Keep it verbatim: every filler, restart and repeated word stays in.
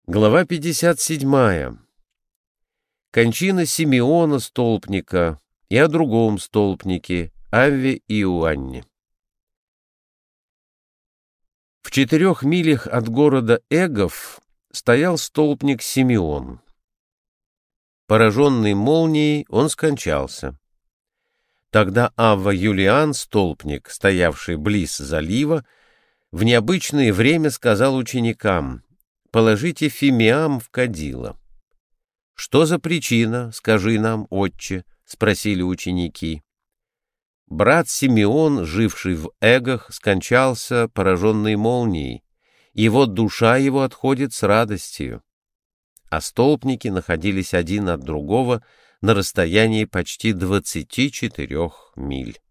Глава пятьдесят седьмая. Кончина Симеона Столпника и о другом столпнике, Авве Иоанне. В четырех милях от города Эгов стоял столпник Симеон. Пораженный молнией, он скончался. Тогда Авва Юлиан, столпник, стоявший близ залива, в необычное время сказал ученикам: «Положите фимиам в кадило». «Что за причина, скажи нам, отче?» — спросили ученики. Брат Симеон, живший в Эгах, скончался, пораженный молнией, и вот душа его отходит с радостью. А столпники находились один от другого на расстоянии почти двадцати четырех миль.